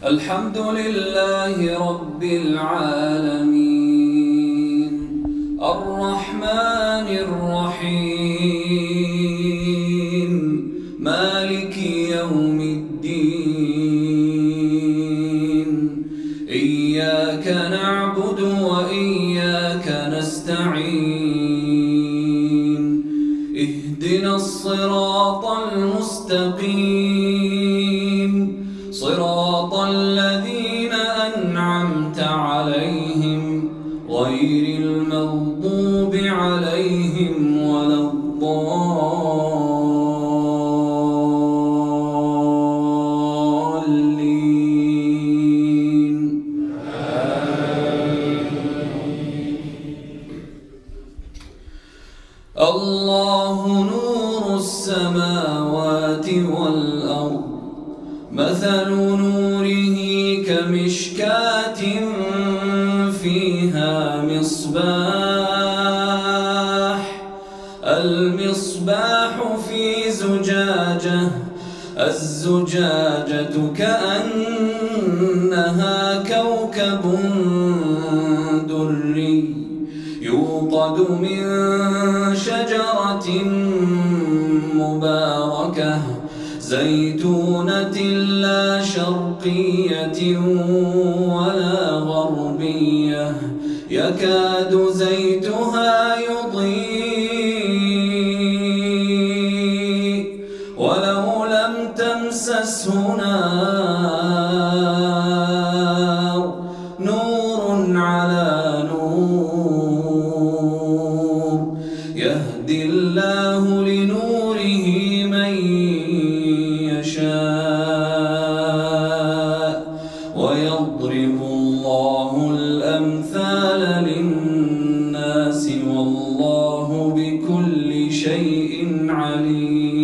الحمد لله رب العالمين الرحمن الرحيم مالك يوم الدين إياك نعبد وإياك نستعين اهدنا الصراط المستقيم صراط الذين أنعمت عليهم غير المغضوب عليهم ولا الضالين. الله نور السماوات والأرض مثل نوره كمشكاة فيها مصباح المصباح في زجاجة الزجاجة كأنها كوكب دري يوقد من شجرة مباركة زيتونة لا شرقية ولا غربية يكاد زيتها يضيء ولو لم تمسسه نار نور على نور يهدي الله لنوره من يشاء ويضرب الله الأمثال للناس والله بكل شيء عليم.